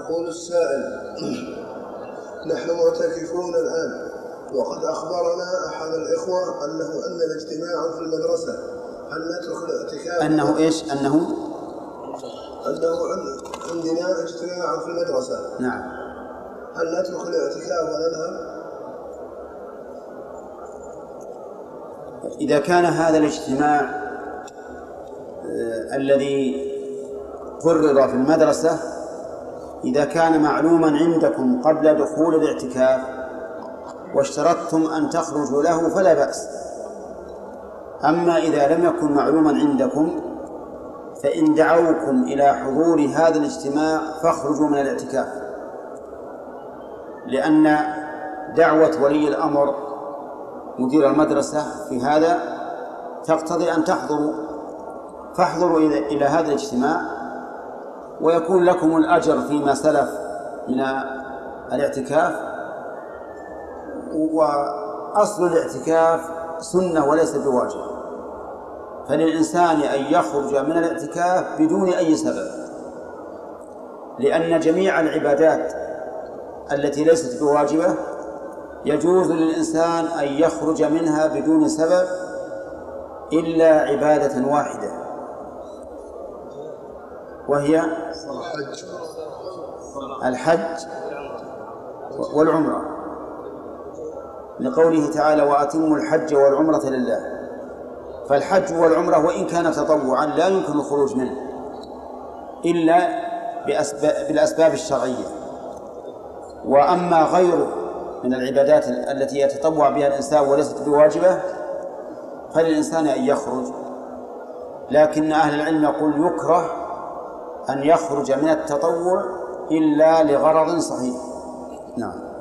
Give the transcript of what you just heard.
يقول السائل: نحن معتكفون الآن، وقد أخبرنا أحد الإخوة أن الاجتماع في المدرسة، هل نترك الاعتكاف؟ أنه إيش؟ أنه عندنا اجتماع في المدرسة. نعم. هل نترك الاعتكاف ونذهب؟ إذا كان هذا الاجتماع الذي قرر في المدرسة إذا كان معلوما عندكم قبل دخول الاعتكاف واشترطتم أن تخرجوا له فلا بأس. أما إذا لم يكن معلوما عندكم فإن دعوكم إلى حضور هذا الاجتماع فاخرجوا من الاعتكاف، لأن دعوة ولي الأمر مدير المدرسة في هذا تقتضي أن فاحضروا إلى هذا الاجتماع ويكون لكم الأجر فيما سلف من الاعتكاف. وأصل الاعتكاف سنة وليس بواجب، فللإنسان أن يخرج من الاعتكاف بدون أي سبب، لأن جميع العبادات التي ليست بواجبة يجوز للإنسان أن يخرج منها بدون سبب إلا عبادة واحدة وهي الحج والعمرة، لقوله تعالى: وأتموا الحج والعمرة لله. فالحج والعمرة وإن كان تطوعا لا يمكن الخروج منه إلا بالأسباب الشرعية. وأما غيره من العبادات التي يتطوع بها الإنسان وليست بواجبة فللإنسان أن يخرج، لكن أهل العلم يقول يكره أن يخرج من التطوع إلا لغرض صحيح. نعم.